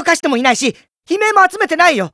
かしてもいないし、悲鳴も集めてないよ。